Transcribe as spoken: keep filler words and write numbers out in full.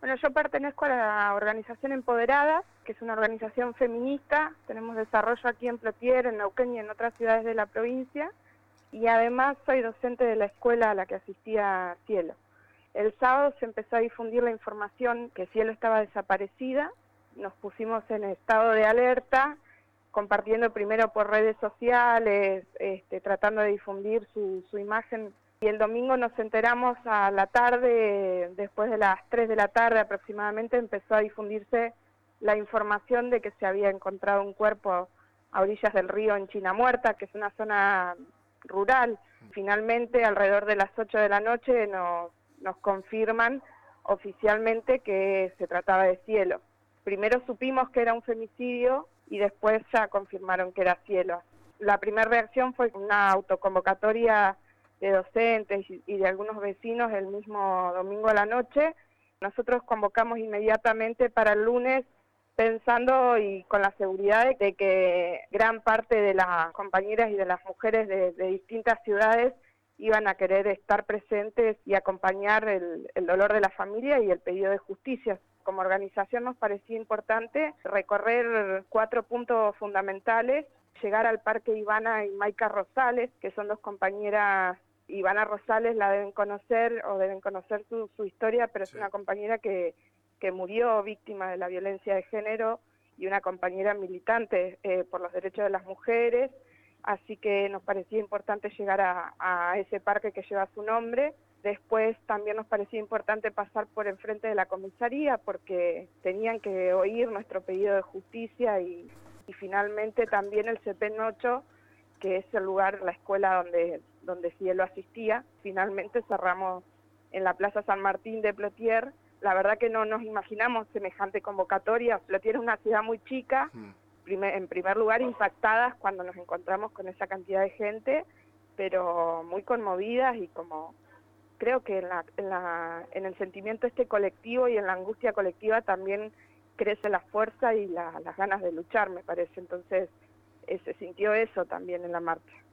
Bueno, yo pertenezco a la organización Empoderadas, que es una organización feminista. Tenemos desarrollo aquí en Plotier, en Neuquén y en otras ciudades de la provincia. Y además soy docente de la escuela a la que asistía Cielo. El sábado se empezó a difundir la información que Cielo estaba desaparecida. Nos pusimos en estado de alerta, compartiendo primero por redes sociales, este, tratando de difundir su, su imagen. Y el domingo nos enteramos a la tarde, después de las tres de la tarde aproximadamente, empezó a difundirse la información de que se había encontrado un cuerpo a orillas del río en China Muerta, que es una zona rural. Finalmente, alrededor de las ocho de la noche, nos, nos confirman oficialmente que se trataba de Cielo. Primero supimos que era un femicidio y después ya confirmaron que era Cielo. La primera reacción fue una autoconvocatoria de docentes y de algunos vecinos el mismo domingo a la noche. Nosotros convocamos inmediatamente para el lunes pensando y con la seguridad de que gran parte de las compañeras y de las mujeres de, de distintas ciudades iban a querer estar presentes y acompañar el, el dolor de la familia y el pedido de justicia. Como organización nos parecía importante recorrer cuatro puntos fundamentales, llegar al Parque Ivana y Maica Rosales, que son dos compañeras. Ivana Rosales la deben conocer o deben conocer su, su historia, pero sí. Es una compañera que, que murió víctima de la violencia de género y una compañera militante eh, por los derechos de las mujeres, así que nos parecía importante llegar a, a ese parque que lleva su nombre. Después también nos parecía importante pasar por enfrente de la comisaría porque tenían que oír nuestro pedido de justicia y, y finalmente también el CEPEN ocho, que es el lugar, la escuela donde, donde Cielo asistía. Finalmente cerramos en la Plaza San Martín de Plotier. La verdad que no nos imaginamos semejante convocatoria. Plotier es una ciudad muy chica, mm. primer, en primer lugar impactadas cuando nos encontramos con esa cantidad de gente, pero muy conmovidas y como creo que en, la, en, la, en el sentimiento este colectivo y en la angustia colectiva también crece la fuerza y la, las ganas de luchar, me parece. Entonces, Eh, se sintió eso también en la marcha.